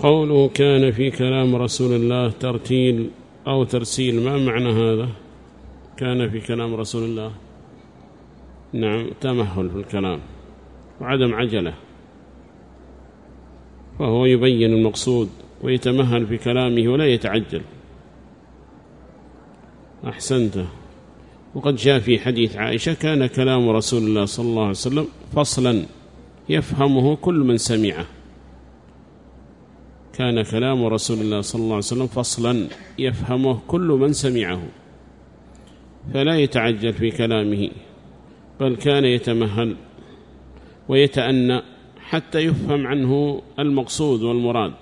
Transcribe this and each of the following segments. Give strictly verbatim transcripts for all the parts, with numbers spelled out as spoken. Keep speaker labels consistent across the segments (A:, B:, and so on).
A: قوله كان في كلام رسول الله ترتيل أو ترسيل، ما معنى هذا؟ كان في كلام رسول الله، نعم، تمهل في الكلام وعدم عجلة، فهو يبين المقصود ويتمهل في كلامه ولا يتعجل. أحسنت. وقد جاء في حديث عائشة كان كلام رسول الله صلى الله عليه وسلم فصلا يفهمه كل من سمعه. كان كلام رسول الله صلى الله عليه وسلم فصلا يفهمه كل من سمعه، فلا يتعجل في كلامه، بل كان يتمهل ويتأنى حتى يفهم عنه المقصود والمراد.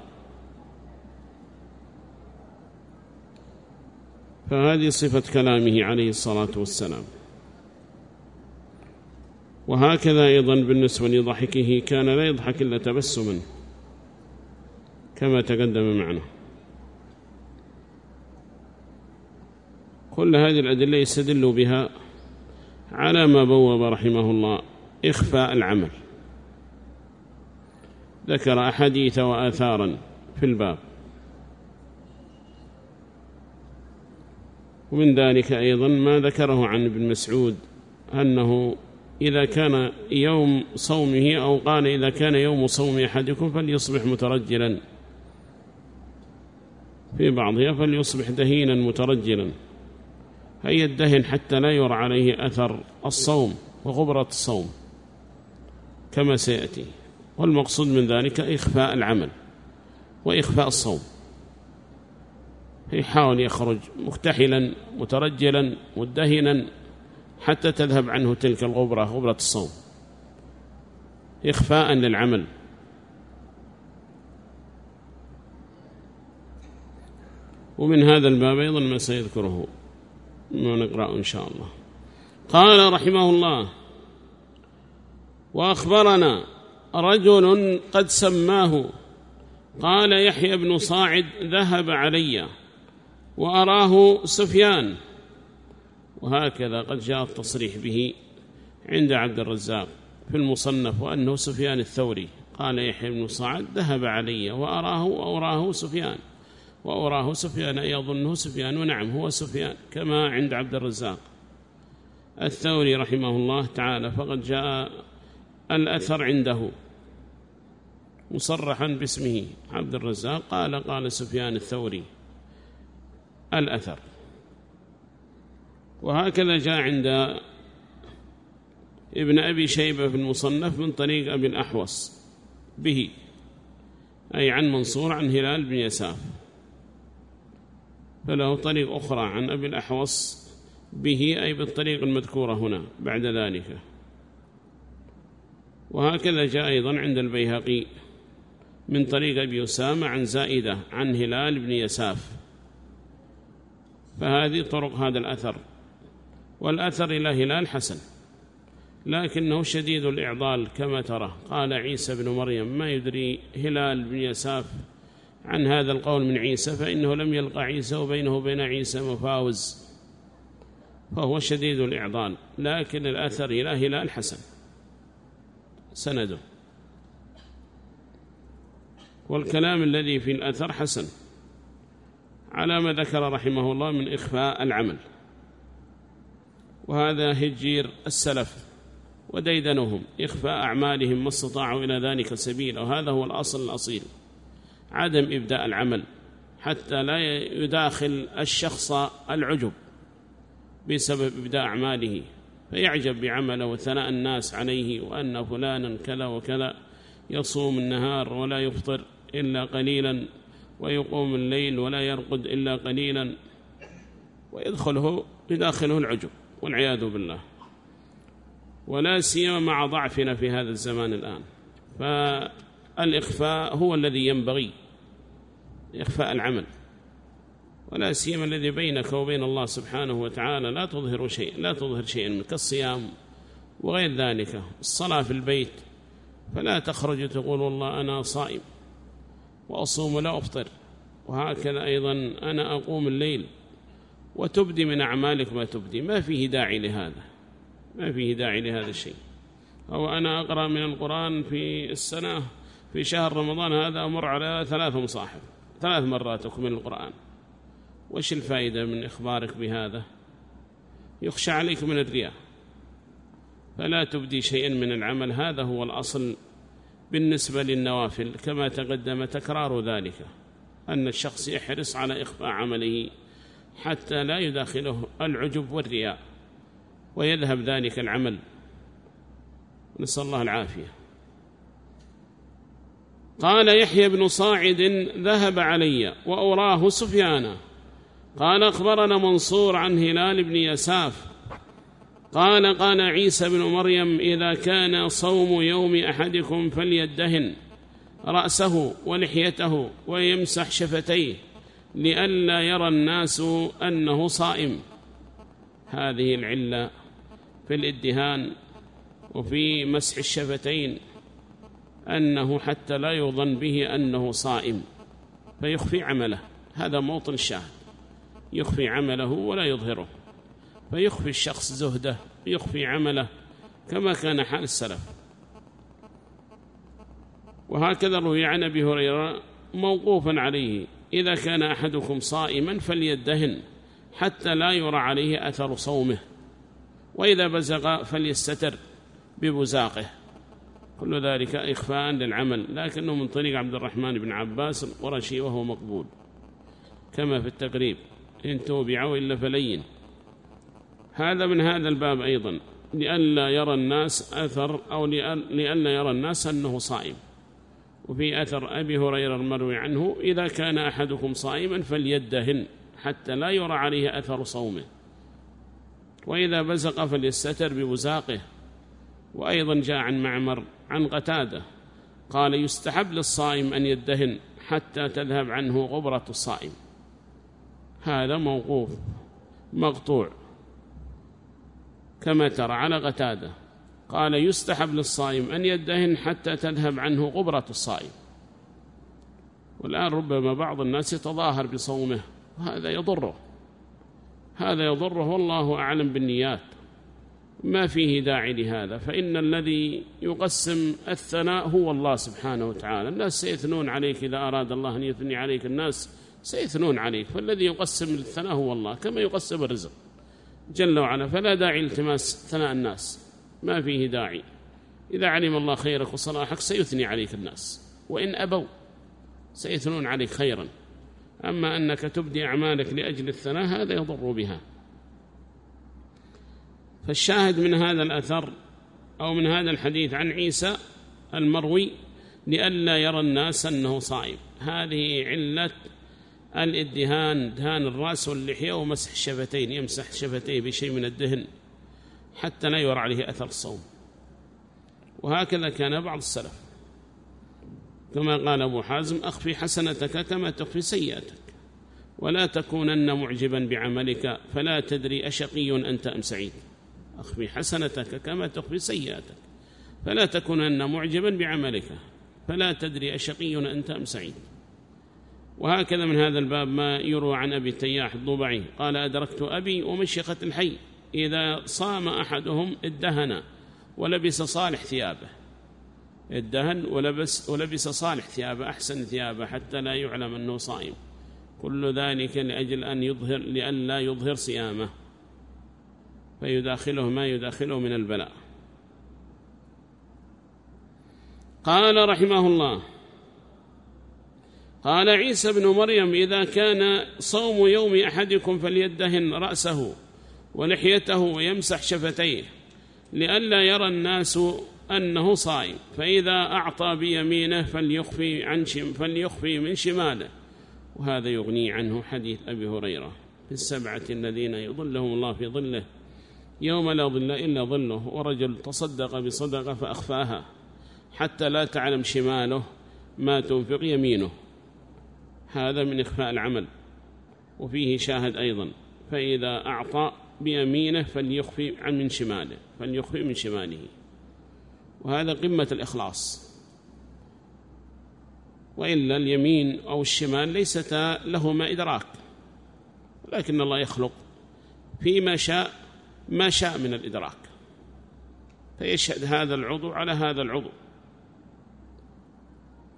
A: فهذه صفة كلامه عليه الصلاة والسلام. وهكذا أيضا بالنسبة لضحكه كان لا يضحك إلا تبسما كما تقدم معنا. كل هذه الأدلة يستدل بها على ما بوب رحمه الله إخفاء العمل. ذكر أحاديث وآثارا في الباب، ومن ذلك أيضا ما ذكره عن ابن مسعود أنه إذا كان يوم صومه، أو قال إذا كان يوم صوم أحدكم فليصبح مترجلا، في بعضها فليصبح دهينا مترجلا، هي الدهن حتى لا يرى عليه أثر الصوم وغبرة الصوم كما سيأتي. والمقصود من ذلك إخفاء العمل وإخفاء الصوم، يحاول يخرج مكتحلا مترجلا مدهنا حتى تذهب عنه تلك الغبرة، غبرة الصوم، إخفاء للعمل. ومن هذا الباب أيضا ما سيذكره ما نقرأ إن شاء الله. قال رحمه الله: وأخبرنا رجل قد سماه، قال يحيى بن صاعد ذهب علي وأراه سفيان. وهكذا قد جاء التصريح به عند عبد الرزاق في المصنف، وأنه سفيان الثوري. قال يحيى بن صاعد ذهب علي وأراه وأراه سفيان، وأراه سفيان أي أظنه سفيان، ونعم هو سفيان كما عند عبد الرزاق الثوري رحمه الله تعالى. فقد جاء الأثر عنده مصرحا باسمه عبد الرزاق، قال قال سفيان الثوري الأثر. وهكذا جاء عند ابن أبي شيبة في المصنف من طريق أبي الأحوص به، أي عن منصور عن هلال بن يساف، فله طريق أخرى عن أبي الأحوص به، أي بالطريق المذكورة هنا بعد ذلك. وهكذا جاء أيضا عند البيهقي من طريق أبي أسامة عن زائدة عن هلال بن يساف. فهذه طرق هذا الأثر، والأثر إلى هلال حسن، لكنه شديد الإعضال كما ترى. قال عيسى بن مريم: ما يدري هلال بن يساف عن هذا القول من عيسى، فإنه لم يلقى عيسى وبينه وبين عيسى مفاوز، فهو شديد الإعضال. لكن الأثر إلى هلال حسن سنده، والكلام الذي في الأثر حسن على ما ذكر رحمه الله من إخفاء العمل. وهذا هجير السلف وديدنهم، إخفاء أعمالهم ما استطاعوا إلى ذلك سبيلا، وهذا هو الأصل الأصيل، عدم إبداء العمل حتى لا يداخل الشخص العجب بسبب إبداء أعماله، فيعجب بعمله وثناء الناس عليه، وأن فلانا كذا وكذا يصوم النهار ولا يفطر إلا قليلا، ويقوم الليل ولا يرقد إلا قليلا، ويدخله يداخله العجب والعياذ بالله. ولا سيما مع ضعفنا في هذا الزمان الآن، فالإخفاء هو الذي ينبغي، إخفاء العمل، ولا سيما الذي بينك وبين الله سبحانه وتعالى. لا تظهر شيء، لا تظهر شيئا من كالصيام وغير ذلك، الصلاة في البيت، فلا تخرج تقول والله أنا صائم وأصوم ولا أفطر، وهكذا أيضا أنا أقوم الليل، وتبدي من أعمالك ما تبدي، ما فيه داعي لهذا، ما فيه داعي لهذا الشيء. أو أنا أقرأ من القرآن في السنة في شهر رمضان هذا أمر على ثلاث مصاحف ثلاث مرات أكمل القرآن. وش الفائدة من إخبارك بهذا؟ يخشى عليك من الرياء، فلا تبدي شيئا من العمل. هذا هو الأصل بالنسبة للنوافل، كما تقدم تكرار ذلك، أن الشخص يحرص على إخفاء عمله حتى لا يداخله العجب والرياء ويذهب ذلك العمل، نسأل الله العافية. قال يحيى بن صاعد ذهب علي وأراه سفيانا قال أخبرنا منصور عن هلال بن يساف قال قال عيسى بن مريم إذا كان صوم يوم أحدكم فليدهن رأسه ولحيته ويمسح شفتيه لئلا يرى الناس أنه صائم. هذه العلة في الادهان وفي مسح الشفتين أنه حتى لا يظن به أنه صائم فيخفي عمله. هذا موطن الشاهد، يخفي عمله ولا يظهره، فيخفي الشخص زهده، يخفي عمله كما كان حال السلف. وهكذا روي عن أبي هريرة موقوفا عليه إذا كان أحدكم صائما فليدهن حتى لا يرى عليه أثر صومه، وإذا بزغ فليستتر ببزاقه. كل ذلك إخفاء للعمل، لكنه من طريق عبد الرحمن بن عباس القرشي وهو مقبول كما في التقريب إن توبعوا إلا فلين. هذا من هذا الباب أيضا، لئلا يرى الناس أثر أو لئلا يرى الناس أنه صائم. وفي أثر أبي هريرة المروي عنه إذا كان أحدكم صائما فليدهن حتى لا يرى عليه أثر صومه، وإذا بزق فليستتر ببزاقه. وأيضا جاء عن معمر عن قتادة قال يستحب للصائم أن يدهن حتى تذهب عنه غبرة الصائم. هذا موقوف مقطوع كما ترى على قتادة، قال يستحب للصائم أن يدهن حتى تذهب عنه غبرة الصائم. والآن ربما بعض الناس يتظاهر بصومه، وهذا يضره، هذا يضره والله أعلم بالنيات، ما فيه داعي لهذا. فإن الذي يقسم الثناء هو الله سبحانه وتعالى. الناس سيثنون عليك إذا أراد الله أن يثني عليك، الناس سيثنون عليك، فالذي يقسم الثناء هو الله كما يقسم الرزق جل وعلا. فلا داعي التماس ثناء الناس، ما فيه داعي. إذا علم الله خيرك وصلاحك سيثني عليك الناس، وإن أبوا سيثنون عليك خيرا. أما أنك تبدي أعمالك لأجل الثناء هذا يضر بها. فالشاهد من هذا الأثر أو من هذا الحديث عن عيسى المروي لئلا يرى الناس أنه صائم. هذه علة الادهان، دهان الرأس واللحية ومسح الشفتين، يمسح شفتيه بشيء من الدهن حتى لا يرى عليه أثر الصوم. وهكذا كان بعض السلف، كما قال أبو حازم أخفي حسنتك كما تخفي سيئتك ولا تكونن معجبا بعملك فلا تدري أشقي أنت أم سعيد. أخفي حسنتك كما تخفي سيئتك فلا تكونن معجبا بعملك فلا تدري أشقي أنت أم سعيد. وهكذا من هذا الباب ما يروى عن أبي تياح الضبعي قال أدركت أبي ومشيخة الحي إذا صام أحدهم ادهن ولبس صالح ثيابه، ادهن ولبس, ولبس صالح ثيابه أحسن ثيابه حتى لا يعلم أنه صائم. كل ذلك لأجل أن يظهر لأن لا يظهر صيامه فيداخله ما يداخله من البلاء. قال رحمه الله قال عيسى بن مريم إذا كان صوم يوم أحدكم فليدهن رأسه ولحيته ويمسح شفتيه لئلا يرى الناس أنه صائم، فإذا أعطى بيمينه فليخفي, عن شم فليخفي من شماله. وهذا يغني عنه حديث أبي هريرة في السبعة الذين يظلهم الله في ظله يوم لا ظل إلا ظله، ورجل تصدق بصدقة فأخفاها حتى لا تعلم شماله ما تنفق يمينه. هذا من إخفاء العمل. وفيه شاهد أيضا فإذا أعطى بيمينه فليخفي عن من شماله فليخفي من شماله. وهذا قمة الإخلاص. وإلا اليمين أو الشمال ليست لهما إدراك، ولكن الله يخلق فيما شاء ما شاء من الإدراك، فيشهد هذا العضو على هذا العضو.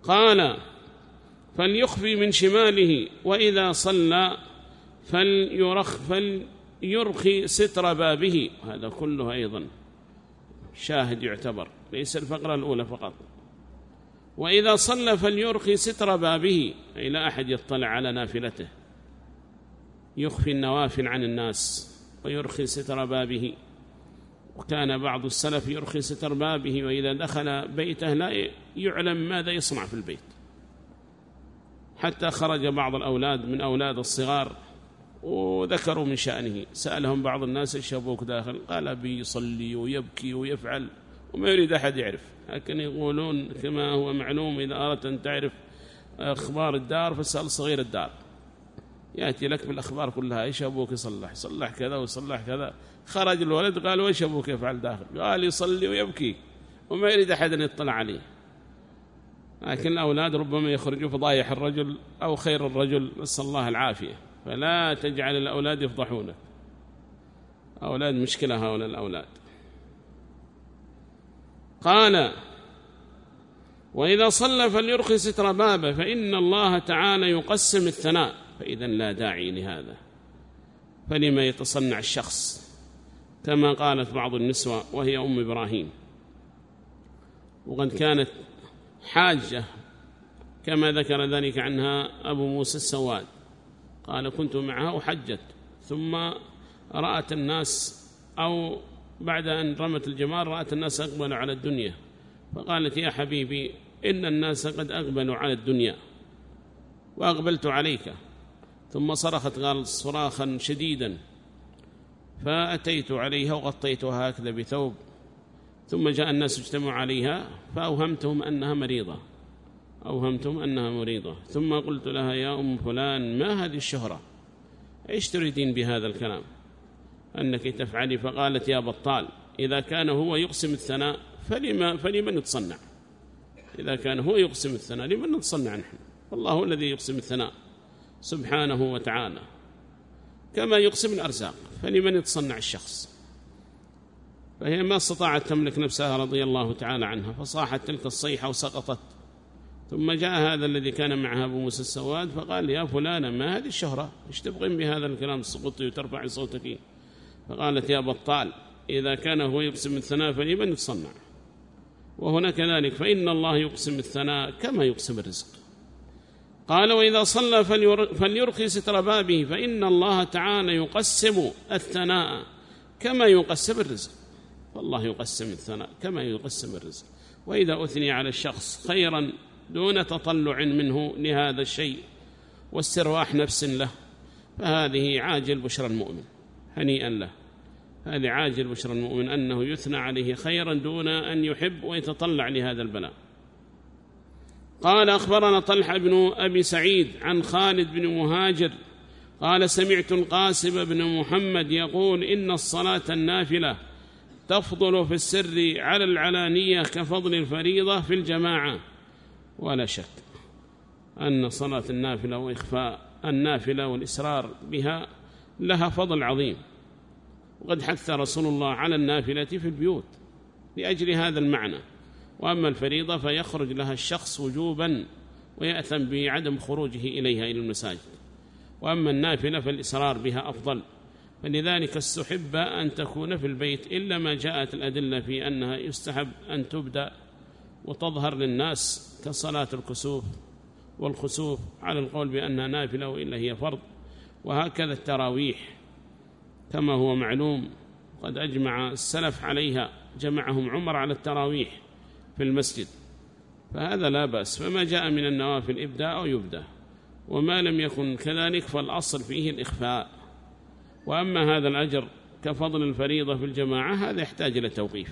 A: قال فليخفي من شماله، وإذا صلى فليرخ فليرخي ستر بابه. هذا كله أيضا شاهد يعتبر، ليس الفقرة الأولى فقط. وإذا صلى فليرخي ستر بابه، أي لا أحد يطلع على نافلته، يخفي النوافل عن الناس ويرخي ستر بابه. وكان بعض السلف يرخي ستر بابه، وإذا دخل بيته لا يعلم ماذا يصنع في البيت، حتى خرج بعض الأولاد من أولاد الصغار وذكروا من شأنه، سألهم بعض الناس إيش أبوك داخل؟ قال أبي يصلي ويبكي ويفعل وما يريد أحد يعرف. لكن يقولون كما هو معلوم إذا أردت أن تعرف أخبار الدار فاسأل صغير الدار، يأتي لك بالأخبار كلها. إيش أبوك يصلح؟ صلح كذا وصلح كذا. خرج الولد قال وإيش أبوك يفعل داخل؟ قال يصلي ويبكي وما يريد أحد أن يطلع عليه. لكن الأولاد ربما يخرجوا فضايح الرجل أو خير الرجل، نسأل الله العافية. فلا تجعل الأولاد يفضحونك، أولاد مشكلة هؤلاء الأولاد. قال وإذا صلى فليرخي ستر بابه، فإن الله تعالى يقسم الثناء. فإذا لا داعي لهذا، فلما يتصنع الشخص؟ كما قالت بعض النسوة وهي أم إبراهيم، وقد كانت حاجة كما ذكر ذلك عنها أبو موسى السواد، قال كنت معها وحجت، ثم رأت الناس أو بعد أن رمت الجمار رأت الناس أقبلوا على الدنيا، فقالت يا حبيبي إن الناس قد أقبلوا على الدنيا وأقبلت عليك. ثم صرخت قال صراخا شديدا، فأتيت عليها وغطيتها هكذا بثوب، ثم جاء الناس اجتمعوا عليها فأوهمتهم أنها مريضة أوهمتهم أنها مريضة ثم قلت لها يا أم فلان ما هذه الشهرة؟ إيش تريدين بهذا الكلام أنك تفعلي؟ فقالت يا بطال إذا كان هو يقسم الثناء فلما فلمن نتصنع؟ إذا كان هو يقسم الثناء لمن نتصنع نحن؟ والله هو الذي يقسم الثناء سبحانه وتعالى، كما يقسم الأرزاق، فلمن يتصنع الشخص؟ فهي ما استطاعت تملك نفسها رضي الله تعالى عنها، فصاحت تلك الصيحة وسقطت. ثم جاء هذا الذي كان معها أبو موسى السواد فقال يا فلانة ما هذه الشهرة؟ إيش تبغين بهذا الكلام السقطي وترفع صوتك؟ فقالت يا بطال إذا كان هو يقسم الثناء فلمن يتصنع؟ وهنا كذلك فإن الله يقسم الثناء كما يقسم الرزق. قال وإذا صلى فليرخي ستر بابه، فإن الله تعالى يقسم الثناء كما يقسم الرزق. فالله يقسم الثناء كما يقسم الرزق. وإذا أثني على الشخص خيرا دون تطلع منه لهذا الشيء واسترواح نفس له، فهذه عاجل بشرى المؤمن، هنيئا له. هذه عاجل بشرى المؤمن أنه يثنى عليه خيرا دون أن يحب ويتطلع لهذا البلاء. قال أخبرنا طلحة بن أبي سعيد عن خالد بن مهاجر قال سمعت القاسم بن محمد يقول إن الصلاة النافلة تفضل في السر على العلانية كفضل الفريضة في الجماعة. ولا شك أن صلاة النافلة وإخفاء النافلة والإسرار بها لها فضل عظيم، وقد حث رسول الله على النافلة في البيوت لأجل هذا المعنى. وأما الفريضة فيخرج لها الشخص وجوبا ويأثم بعدم خروجه إليها إلى المساجد، وأما النافلة فالإسرار بها أفضل، فلذلك استحب أن تكون في البيت، إلا ما جاءت الأدلة في أنها يستحب أن تبدأ وتظهر للناس كصلاة الكسوف والخسوف على القول بأنها نافلة وإلا هي فرض. وهكذا التراويح كما هو معلوم قد أجمع السلف عليها، جمعهم عمر على التراويح في المسجد، فهذا لا بأس. فما جاء من النوافل إبدأ أو يبدأ، وما لم يكن كذلك فالأصل فيه الإخفاء. وأما هذا الأجر كفضل الفريضة في الجماعة هذا يحتاج إلى توقيف،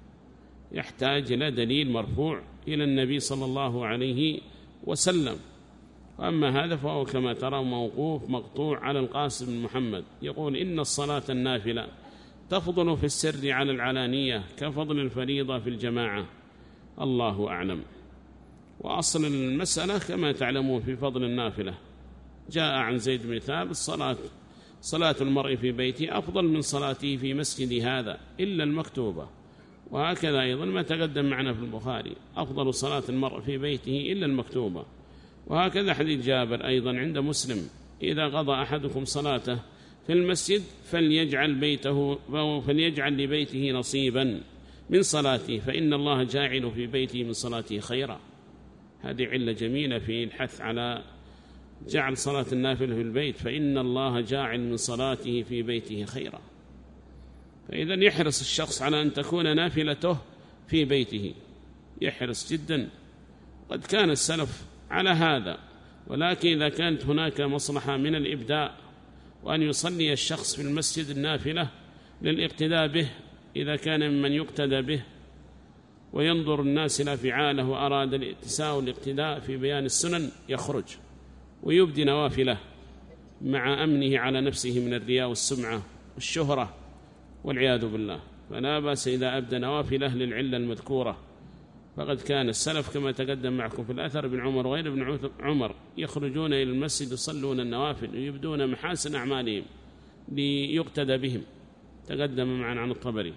A: يحتاج إلى دليل مرفوع إلى النبي صلى الله عليه وسلم. وأما هذا فهو كما ترى موقوف مقطوع على القاسم بن محمد يقول إن الصلاة النافلة تفضل في السر على العلانية كفضل الفريضة في الجماعة، الله أعلم. وأصل المسألة كما تعلمون في فضل النافلة جاء عن زيد بن ثابت صلاة صلاة المرء في بيته أفضل من صلاته في مسجد هذا إلا المكتوبة، وهكذا أيضا ما تقدم معنا في البخاري أفضل صلاة المرء في بيته إلا المكتوبة. وهكذا حديث جابر أيضا عند مسلم: إذا قضى أحدكم صلاته في المسجد فليجعل بيته فليجعل لبيته نصيبا من صلاته فإن الله جاعل في بيته من صلاته خيرا. هذه علة جميلة في الحث على جعل صلاة النافلة في البيت، فإن الله جاعل من صلاته في بيته خيرا. فإذا يحرص الشخص على أن تكون نافلته في بيته، يحرص جدا. قد كان السلف على هذا، ولكن إذا كانت هناك مصلحة من الإبداء وأن يصلي الشخص في المسجد النافلة للاقتداء به، إذا كان ممن يقتدى به وينظر الناس إلى فعاله وأراد الاتساء والاقتداء في بيان السنن، يخرج ويبدي نوافله مع أمنه على نفسه من الرياء والسمعة والشهرة والعياذ بالله. فلا بأس إذا أبدى نوافله للعلة المذكورة. فقد كان السلف كما تقدم معكم في الأثر ابن عمر وغير ابن عمر يخرجون إلى المسجد يصلون النوافل ويبدون محاسن أعمالهم ليقتدى بهم، تقدم معنا عن الطبري.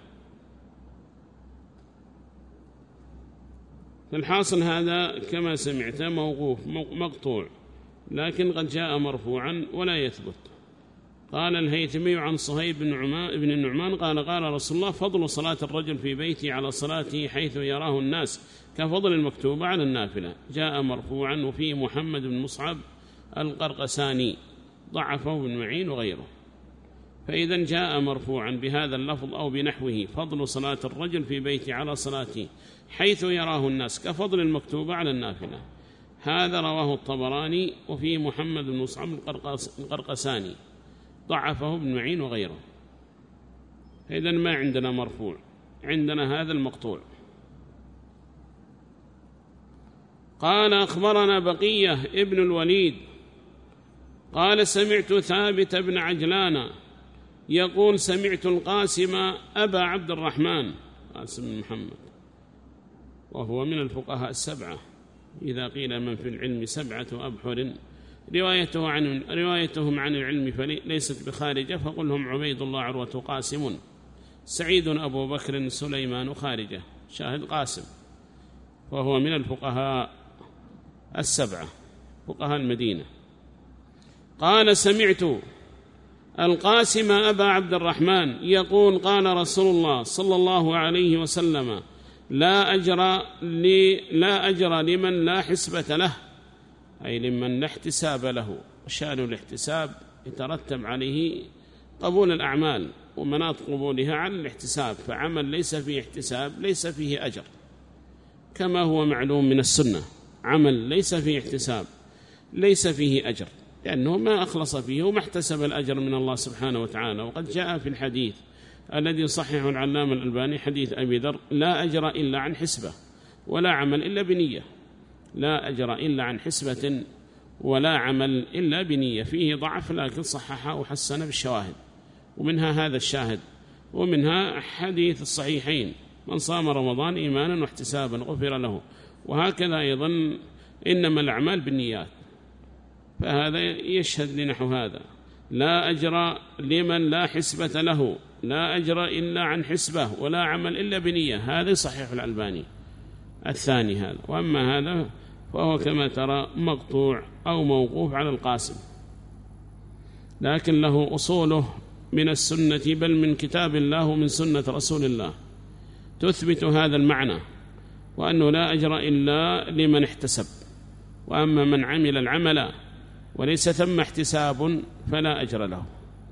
A: فالحاصل هذا كما سمعت موقوف مقطوع، لكن قد جاء مرفوعا ولا يثبت. قال الهيثمي عن صهيب بن بن النعمان قال: قال رسول الله: فضل صلاة الرجل في بيته على صلاته حيث يراه الناس كفضل المكتوبة على النافلة. جاء مرفوعا، وفيه محمد بن مصعب القرقساني ضعفه ابن معين وغيره. فإذا جاء مرفوعا بهذا اللفظ أو بنحوه: فضل صلاة الرجل في بيته على صلاته حيث يراه الناس كفضل المكتوبة على النافلة. هذا رواه الطبراني، وفيه محمد بن مصعب القرقساني ضعفه ابن معين وغيره. إذن ما عندنا مرفوع، عندنا هذا المقطوع. قال: أخبرنا بقية ابن الوليد قال: سمعت ثابت بن عجلان يقول: سمعت القاسم أبا عبد الرحمن قاسم بن محمد، وهو من الفقهاء السبعة، إذا قيل من في العلم سبعة أبحر روايته عن روايتهم عن العلم فليست بخارجة، فقلهم عبيد الله عروة قاسم، سعيد أبو بكر سليمان خارجة، شاهد قاسم، وهو من الفقهاء السبعة فقهاء المدينة. قال: سمعت القاسم أبا عبد الرحمن يقول: قال رسول الله صلى الله عليه وسلم: لا أجر, لي لا أجر لمن لا حسبة له، أي لمن لا احتساب له. وشأن الاحتساب يترتب عليه قبول الأعمال ومناط قبولها على الاحتساب، فعمل ليس فيه احتساب ليس فيه أجر، كما هو معلوم من السنة. عمل ليس فيه احتساب ليس فيه أجر، لأنه ما أخلص فيه وما احتسب الأجر من الله سبحانه وتعالى. وقد جاء في الحديث الذي صححه العلامة الألباني حديث أبي ذر: لا أجر إلا عن حسبة ولا عمل إلا بنية. لا أجر إلا عن حسبة ولا عمل إلا بنية. فيه ضعف لكن صححه وحسن بالشواهد، ومنها هذا الشاهد، ومنها حديث الصحيحين: من صام رمضان إيمانا واحتسابا غفر له. وهكذا أيضا إنما الأعمال بالنيات، فهذا يشهد لنحو هذا: لا أجر لمن لا حسبة له، لا أجر إلا عن حسبة ولا عمل إلا بنية. هذا صحيح الألباني الثاني هذا. وأما هذا فهو كما ترى مقطوع أو موقوف على القاسم، لكن له أصوله من السنة، بل من كتاب الله ومن سنة رسول الله، تثبت هذا المعنى، وأنه لا أجر إلا لمن احتسب. وأما من عمل العمل وليس ثم احتساب فلا أجر له.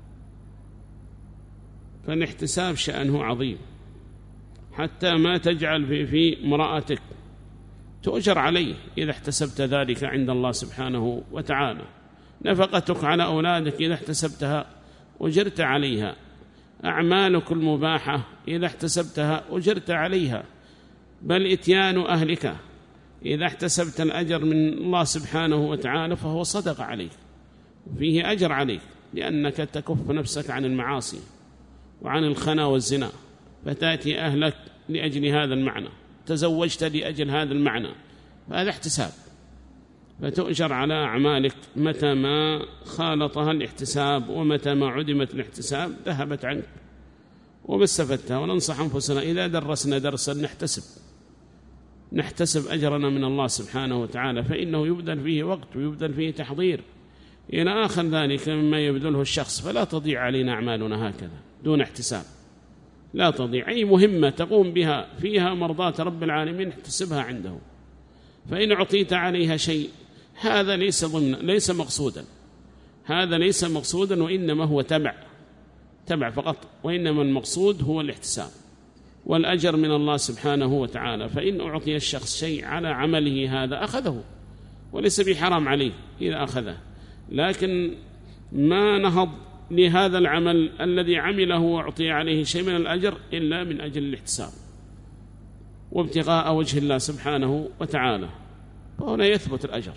A: فالاحتساب شأنه عظيم، حتى ما تجعل في, في مرأتك تؤجر عليه إذا احتسبت ذلك عند الله سبحانه وتعالى. نفقتك على أولادك إذا احتسبتها أجرت عليها. أعمالك المباحة إذا احتسبتها أجرت عليها. بل إتيان أهلك إذا احتسبت الأجر من الله سبحانه وتعالى فهو صدق عليك، فيه أجر عليك، لأنك تكف نفسك عن المعاصي وعن الخنا والزنا، فتأتي أهلك لأجل هذا المعنى، تزوجت لأجل هذا المعنى، فهذا احتساب، فتؤجر على أعمالك متى ما خالطها الاحتساب، ومتى ما عدمت الاحتساب ذهبت عنك. وما استفدتها. وننصح أنفسنا إذا درسنا درسا نحتسب نحتسب أجرنا من الله سبحانه وتعالى، فإنه يبذل فيه وقت ويبذل فيه تحضير إلى آخر ذلك مما يبذله الشخص، فلا تضيع علينا أعمالنا هكذا دون احتساب. لا تضيع أي مهمة تقوم بها فيها مرضاة رب العالمين احتسبها عنده، فإن أعطيت عليها شيء هذا ليس ضمن ليس مقصودا، هذا ليس مقصودا وإنما هو تبع تبع فقط، وإنما المقصود هو الاحتساب والأجر من الله سبحانه وتعالى. فإن أعطي الشخص شيء على عمله هذا أخذه، وليس بحرام عليه إذا أخذه، لكن ما نهض لهذا العمل الذي عمله وأعطي عليه شيء من الأجر إلا من أجل الاحتساب وابتغاء وجه الله سبحانه وتعالى، فهنا يثبت الأجر.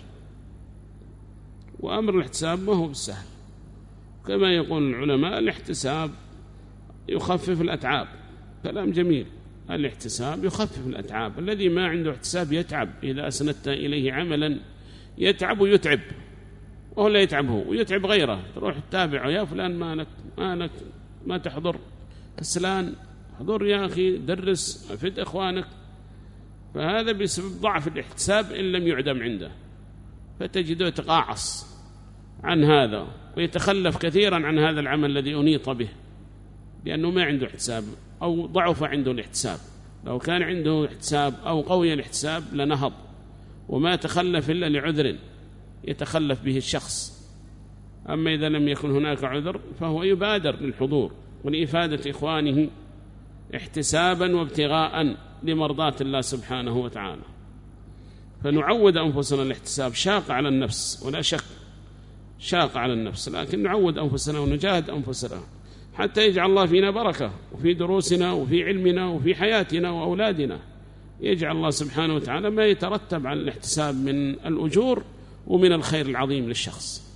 A: وأمر الاحتساب ما هو بالسهل، كما يقول العلماء الاحتساب يخفف الأتعاب. كلام جميل، الاحتساب يخفف الأتعاب. الذي ما عنده احتساب يتعب، إذا أسندت إليه عملا يتعب ويتعب، وهو لا يتعبه ويتعب غيره. تروح تتابعه، يا فلان ما لك ما لك ما تحضر، كسلان، حضر يا أخي، درس، أفد إخوانك. فهذا بسبب ضعف الاحتساب إن لم يعدم عنده، فتجده يتقاعص عن هذا ويتخلف كثيرا عن هذا العمل الذي أنيط به، لأنه ما عنده احتساب أو ضعف عنده الاحتساب. لو كان عنده احتساب أو قوي الاحتساب لنهض، وما تخلف إلا لعذر يتخلف به الشخص. أما إذا لم يكن هناك عذر فهو يبادر للحضور ولإفادة إخوانه احتسابا وابتغاء لمرضاة الله سبحانه وتعالى. فنعود أنفسنا الاحتساب، شاق على النفس ولا شك، شاق على النفس، لكن نعود أنفسنا ونجاهد أنفسنا حتى يجعل الله فينا بركة، وفي دروسنا وفي علمنا وفي حياتنا وأولادنا. يجعل الله سبحانه وتعالى ما يترتب على الاحتساب من الأجور ومن الخير العظيم للشخص.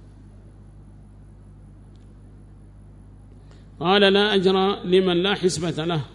A: قال لا أجر لمن لا حسبة له.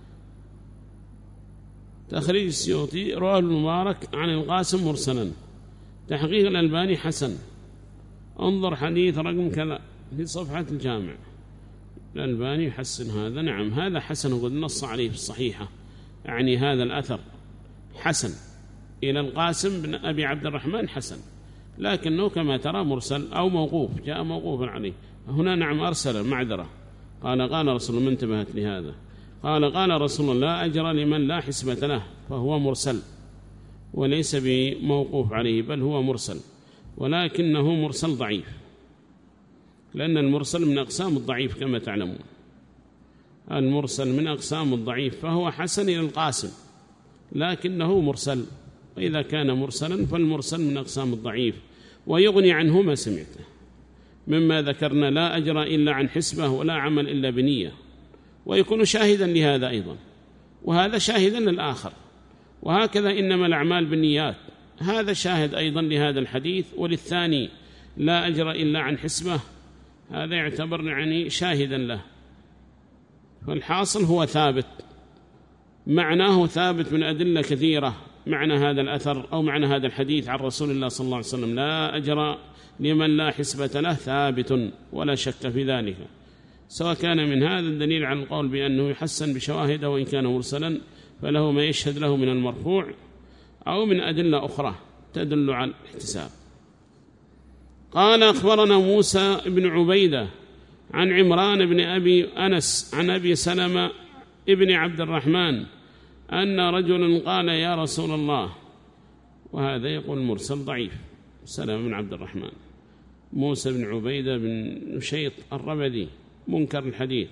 A: تخريج السيوطي، رواه المبارك عن القاسم مرسلا، تحقيق الألباني حسن. انظر حديث رقم كذا في صفحة الجامع، الألباني يحسن هذا. نعم هذا حسن، وقد نص عليه في الصحيحة، يعني هذا الأثر حسن إلى القاسم بن أبي عبد الرحمن حسن، لكنه كما ترى مرسل أو موقوف، جاء موقوفا عليه. هنا نعم أرسل معذرة، قال قال رسول الله، انتبهت لهذا، قال قال رسول الله لا أجر لمن لا حسبة له، فهو مرسل وليس بموقوف عليه، بل هو مرسل، ولكنه مرسل ضعيف، لأن المرسل من أقسام الضعيف كما تعلمون. المرسل من أقسام الضعيف، فهو حسن إلى القاسم لكنه مرسل، وإذا كان مرسلا فالمرسل من أقسام الضعيف، ويغني عنه ما سمعته مما ذكرنا، لا أجر إلا عن حسبة ولا عمل إلا بنية، ويكون شاهدا لهذا أيضا، وهذا شاهدا للآخر. وهكذا إنما الأعمال بالنيات، هذا شاهد أيضا لهذا الحديث، وللثاني لا أجر إلا عن حسبة، هذا يعتبر يعني شاهدا له. فالحاصل هو ثابت، معناه ثابت من أدلة كثيرة، معنى هذا الأثر أو معنى هذا الحديث عن رسول الله صلى الله عليه وسلم لا أجر لمن لا حسبة له ثابت ولا شك في ذلك، سواء كان من هذا الدليل على القول بأنه يحسن بشواهد وإن كان مرسلا فله ما يشهد له من المرفوع، أو من أدلة أخرى تدل على الاحتساب. قال أخبرنا موسى بن عبيدة عن عمران بن أبي أنس عن أبي سلمة ابن عبد الرحمن أن رجلا قال يا رسول الله، وهذا يقول مرسل ضعيف، سلمة بن عبد الرحمن. موسى بن عبيدة بن نشيط الربدي منكر الحديث،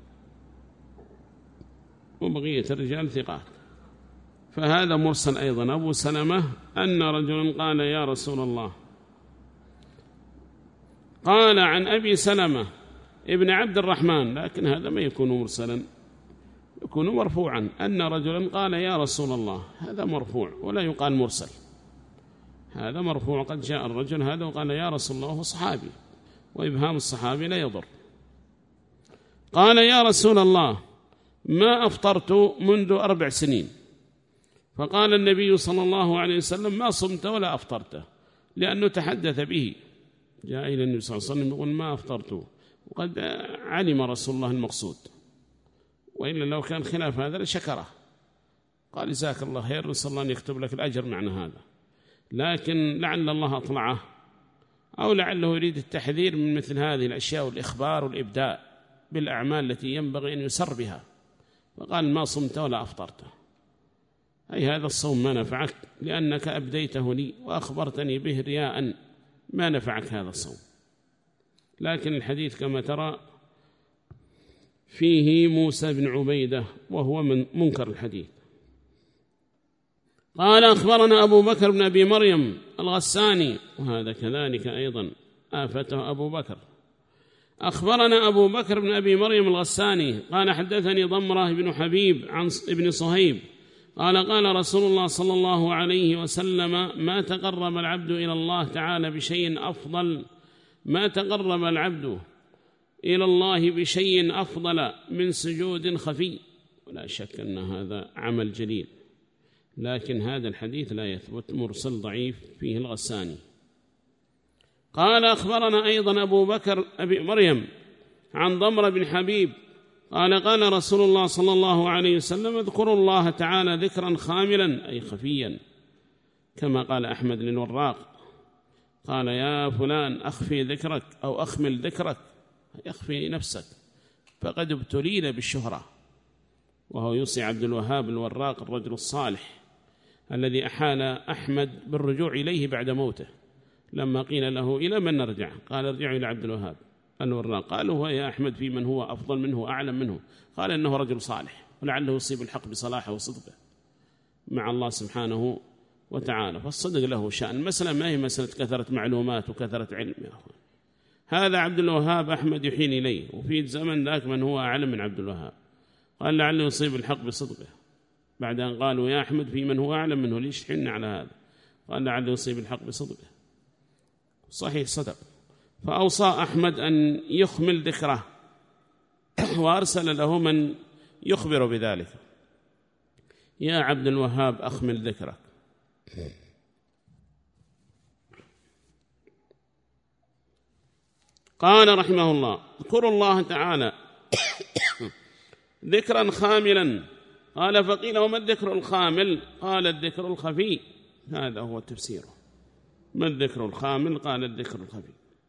A: وبقية الرجال ثقات، فهذا مرسل أيضا. أبو سلمة أن رجلا قال يا رسول الله، قال عن أبي سلمة ابن عبد الرحمن، لكن هذا ما يكون مرسلا، يكون مرفوعا، أن رجلا قال يا رسول الله، هذا مرفوع ولا يقال مرسل، هذا مرفوع، قد جاء الرجل هذا وقال يا رسول الله، وهو صحابي، وإبهام الصحابي لا يضر. قال يا رسول الله ما أفطرت منذ أربع سنين، فقال النبي صلى الله عليه وسلم ما صمت ولا أفطرت، لأنه تحدث به، جاء إلى النبي صلى الله عليه وسلم يقول ما أفطرت، وقد علم رسول الله المقصود، وإلا لو كان خلاف هذا لشكره، قال جزاك الله خير، نسأل الله أن يكتب لك الأجر معنى هذا. لكن لعل الله أطلعه، أو لعله يريد التحذير من مثل هذه الأشياء والإخبار والإبداء بالأعمال التي ينبغي أن يسر بها، فقال ما صمت ولا أفطرت، أي هذا الصوم ما نفعك لأنك أبديته لي وأخبرتني به رياء، ما نفعك هذا الصوم. لكن الحديث كما ترى فيه موسى بن عبيدة وهو من منكر الحديث. قال أخبرنا أبو بكر بن أبي مريم الغساني، وهذا كذلك أيضا آفته أبو بكر. أخبرنا أبو بكر بن أبي مريم الغساني قال حدثني ضمرة بن حبيب عن ابن صهيب قال قال رسول الله صلى الله عليه وسلم ما تقرب العبد إلى الله تعالى بشيء أفضل ما تقرب العبد إلى الله بشيء أفضل من سجود خفي. ولا شك أن هذا عمل جليل، لكن هذا الحديث لا يثبت، مرسل ضعيف فيه الغساني. قال أخبرنا أيضا أبو بكر أبي مريم عن ضمر بن حبيب قال قال رسول الله صلى الله عليه وسلم اذكروا الله تعالى ذكرا خاملا أي خفيا، كما قال أحمد للوراق قال يا فلان أخفي ذكرك أو أخمل ذكرك، يخفي نفسك، فقد ابتلينا بالشهرة. وهو يوصي عبد الوهاب الوراق الرجل الصالح الذي أحال أحمد بالرجوع إليه بعد موته، لما قيل له إلى من نرجع قال ارجعوا إلى عبد الوهاب الوراق. قالوا هو يا أحمد في من هو أفضل منه وأعلم منه؟ قال إنه رجل صالح ولعله يصيب الحق بصلاحه وصدقه مع الله سبحانه وتعالى، فالصدق له شأن. مسألة ما هي مسألة كثرة معلومات وكثرة علم يا أخوان. هذا عبد الوهاب أحمد يحين إليه، وفي زمن ذاك من هو أعلم من عبد الوهاب، قال لعله يصيب الحق بصدقه، بعد أن قالوا يا أحمد في من هو أعلم منه ليش تحن على هذا؟ قال لعله يصيب الحق بصدقه، صحيح صدق. فأوصى أحمد أن يخمل ذكره، وأرسل له من يخبر بذلك، يا عبد الوهاب أخمل ذكرك. قال رحمه الله اذكروا الله تعالى ذكرا خاملا. قال فقيل وما الذكر الخامل؟ قال الذكر الخفي، هذا هو تفسيره. ما الذكر الخامل؟ قال الذكر الخفي،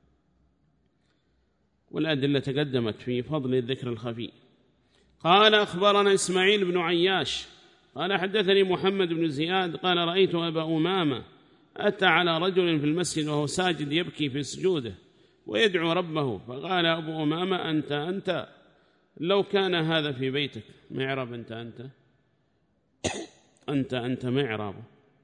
A: والأدلة تقدمت في فضل الذكر الخفي. قال أخبرنا إسماعيل بن عياش قال حدثني محمد بن زياد قال رأيت أبا أمامة أتى على رجل في المسجد وهو ساجد يبكي في سجوده ويدعو ربه، فقال أبو أمامة أنت أنت لو كان هذا في بيتك. معرب أنت أنت أنت أنت معرب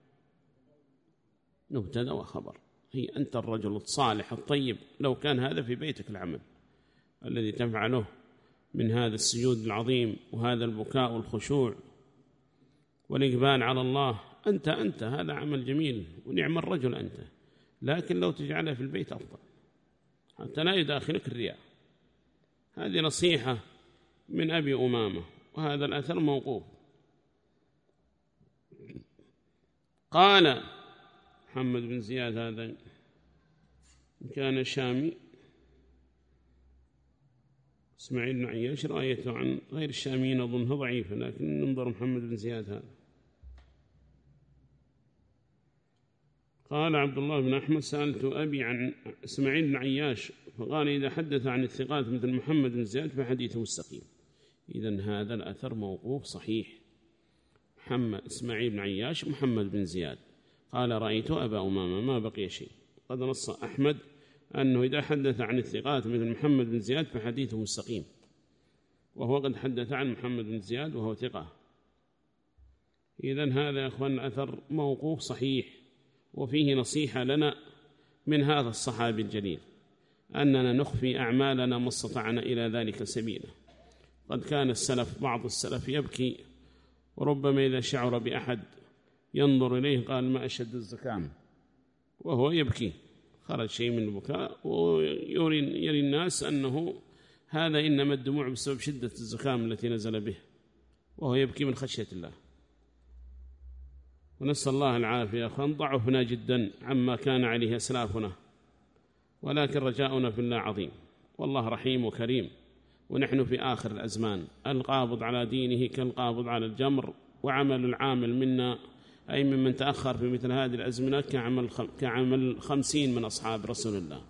A: مبتدأ وخبر، هي أنت الرجل الصالح الطيب لو كان هذا في بيتك العمل الذي تفعله من هذا السجود العظيم وهذا البكاء والخشوع والإقبال على الله، أنت أنت هذا عمل جميل ونعم الرجل أنت، لكن لو تجعله في البيت أفضل حتى لا يداخلك الرياء. هذه نصيحة من أبي أمامة، وهذا الأثر موقوف. قال محمد بن زياد هذا كان شامي، إسماعيل بن عياش رأيته عن غير الشاميين أظنه ضعيفة، لكن ننظر محمد بن زياد هذا. قال عبد الله بن أحمد سألت أبي عن إسماعيل بن عياش فقال إذا حدث عن الثقات مثل محمد بن زياد فحديثه مستقيم. إذن هذا الأثر موقوف صحيح. محمد إسماعيل بن عياش محمد بن زياد قال رأيت أبا أمامة ما بقي شيء. قد نص أحمد أنه إذا حدث عن الثقات مثل محمد بن زياد فحديثه مستقيم، وهو قد حدث عن محمد بن زياد وهو ثقة. إذن هذا يا أخوان أثر موقوف صحيح، وفيه نصيحة لنا من هذا الصحابي الجليل أننا نخفي أعمالنا ما استطعنا إلى ذلك سبيلا. قد كان السلف بعض السلف يبكي، وربما إذا شعر بأحد ينظر إليه قال ما أشد الزكام، وهو يبكي، خرج شيء من البكاء ويري يري الناس أنه هذا إنما الدموع بسبب شدة الزكام التي نزل به، وهو يبكي من خشية الله. ونسأل الله العافية. أخوان ضعفنا جدا عما كان عليه أسلافنا، ولكن رجاؤنا في الله عظيم، والله رحيم وكريم، ونحن في آخر الأزمان. القابض على دينه كالقابض على الجمر، وعمل العامل منا أي ممن تأخر في مثل هذه الأزمنة كعمل, كعمل خمسين من أصحاب رسول الله،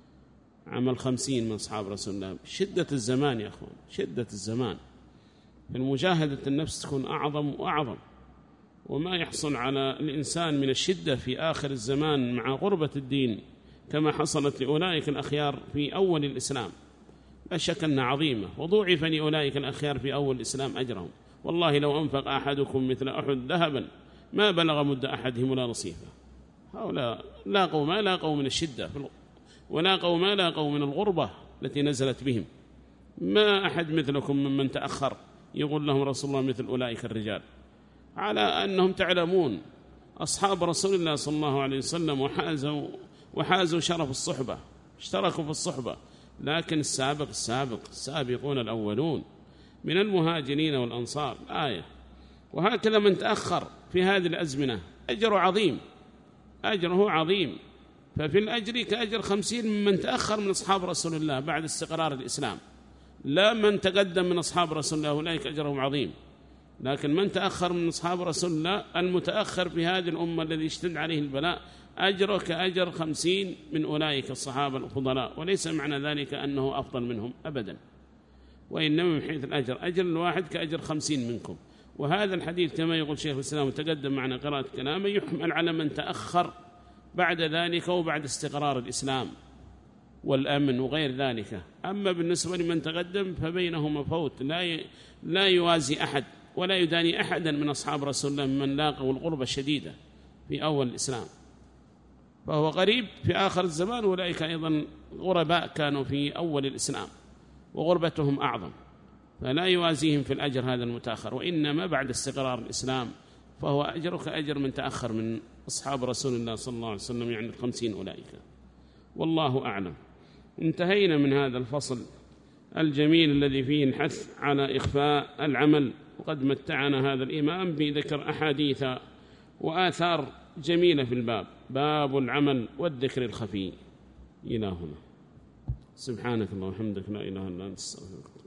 A: عمل خمسين من أصحاب رسول الله. شدة الزمان يا أخوان، شدة الزمان، المجاهدة النفس تكون أعظم وأعظم، وما يحصل على الإنسان من الشدة في آخر الزمان مع غربة الدين كما حصلت لأولئك الأخيار في أول الإسلام لا شك أنها عظيمة، وضوعف لأولئك الأخيار في أول الإسلام أجرهم. والله لو أنفق أحدكم مثل أحد ذهبا ما بلغ مد أحدهم ولا نصيفه. هؤلاء لاقوا ما لاقوا من الشدة، ولاقوا ما لاقوا من الغربة التي نزلت بهم. ما أحد مثلكم ممن تأخر يقول لهم رسول الله مثل أولئك الرجال، على أنهم تعلمون أصحاب رسول الله صلى الله عليه وسلم وحازوا, وحازوا شرف الصحبة، اشتركوا في الصحبة. لكن السابق السابق السابقون الأولون من المهاجرين والأنصار آية. وهكذا من تأخر في هذه الأزمنة أجره عظيم، أجره عظيم. ففي الأجر كأجر خمسين من تأخر من أصحاب رسول الله بعد استقرار الإسلام، لا من تقدم من أصحاب رسول الله أولئك أجرهم عظيم. لكن من تأخر من أصحاب رسول الله المتأخر في هذه الأمة الذي اشتد عليه البلاء أجره كأجر خمسين من أولئك الصحابة الفضلاء. وليس معنى ذلك أنه أفضل منهم أبدا، وإنما من حيث الأجر أجر الواحد كأجر خمسين منكم. وهذا الحديث كما يقول شيخ الإسلام وتقدم معنا قراءة كلامه يحمل على من تأخر بعد ذلك وبعد استقرار الإسلام والأمن وغير ذلك. أما بالنسبة لمن تقدم فبينهما فوت لا لا يوازي أحد ولا يداني أحدا من أصحاب رسول الله من لاقوا الغربة الشديدة في أول الإسلام، فهو غريب في آخر الزمان، أولئك أيضا غرباء كانوا في أول الإسلام وغربتهم أعظم، فلا يوازيهم في الأجر هذا المتأخر. وإنما بعد استقرار الإسلام فهو أجرك أجر من تأخر من أصحاب رسول الله صلى الله عليه وسلم، يعني الخمسين أولئك. والله أعلم. انتهينا من هذا الفصل الجميل الذي فيه الحث على إخفاء العمل، وقد متعنا هذا الإمام بذكر أحاديث وآثار جميلة في الباب، باب العمل والذكر الخفي. إلى هنا. سبحانك اللهم وبحمدك لا إله إلا أنت استغفرك.